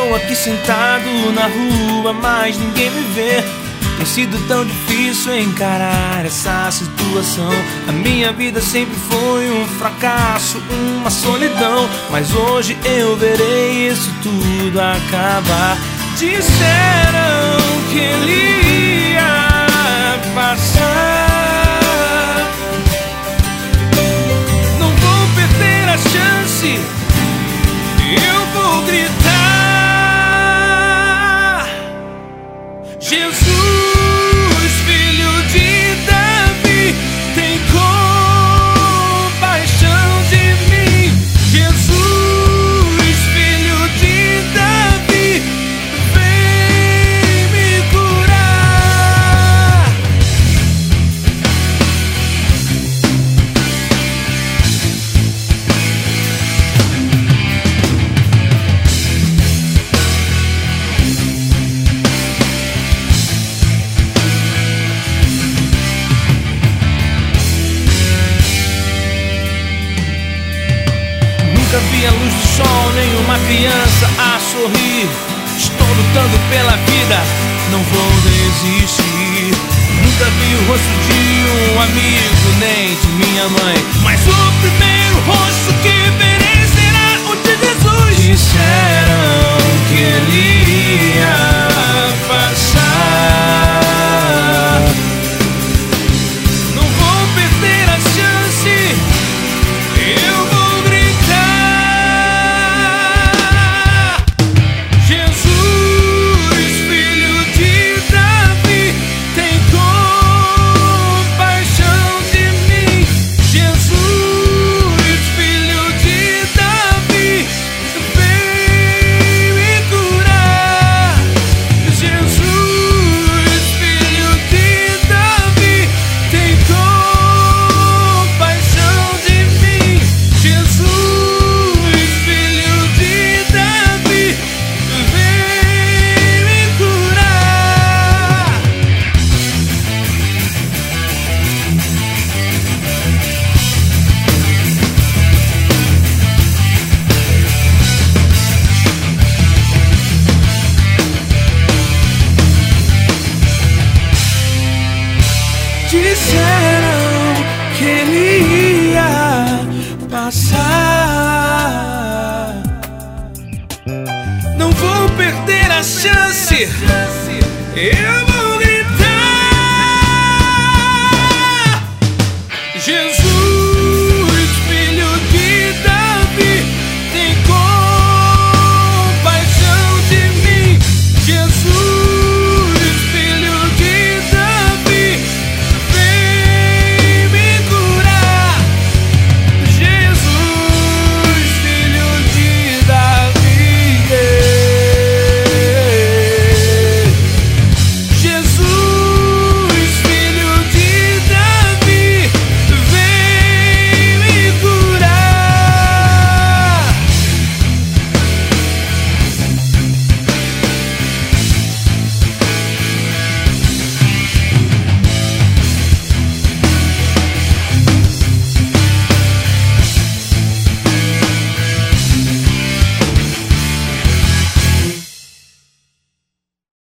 Estou aqui sentado na rua, mas ninguém me vê. Tem sido tão difícil encarar essa situação. A minha vida sempre foi um fracasso, uma solidão. Mas hoje eu verei isso tudo acabar. Disseram que ele ia passar. Não vou perder a chance, eu vou gritar: Jesus, filho de Davi, tem compaixão de mim. Jesus, filho de Davi, vem me curar. Nunca vi a luz do sol, nenhuma criança a sorrir. Estou lutando pela vida, não vou desistir. Nunca vi o rosto de um amigo, nem de minha mãe, mas o primeiro rosto que verei será o de Jesus. Disseram que ele ia passar. Não vou perder a chance, eu vou gritar: Jesus, filho de Davi, tem compaixão de mim. Jesus, filho de Davi, vem me curar. Jesus, filho de Davi, tem compaixão de mim. Jesus, filho de Davi, vem me curar. Disseram que ele ia passar. Não vou perder a chance, eu vou